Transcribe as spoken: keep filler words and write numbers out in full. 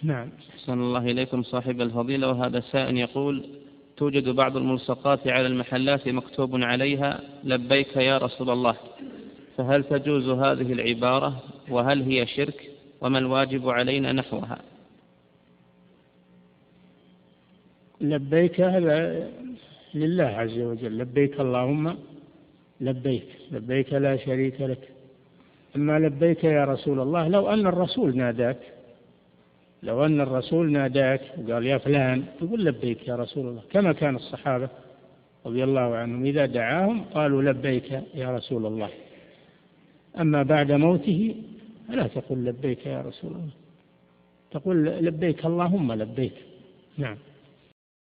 نعم. أحسن الله إليكم صاحب الفضيلة. وهذا سائل يقول: توجد بعض الملصقات على المحلات مكتوب عليها لبيك يا رسول الله، فهل تجوز هذه العبارة وهل هي شرك، وما الواجب علينا نحوها؟ لبيك هذا لله عز وجل، لبيك اللهم لبيك، لبيك لا شريك لك. أما لبيك يا رسول الله، لو أن الرسول ناداك، لو أن الرسول ناداك وقال يا فلان، تقول لبيك يا رسول الله، كما كان الصحابة رضي الله عنهم إذا دعاهم قالوا لبيك يا رسول الله. أما بعد موته فلا تقول لبيك يا رسول الله، تقول لبيك اللهم لبيك. نعم.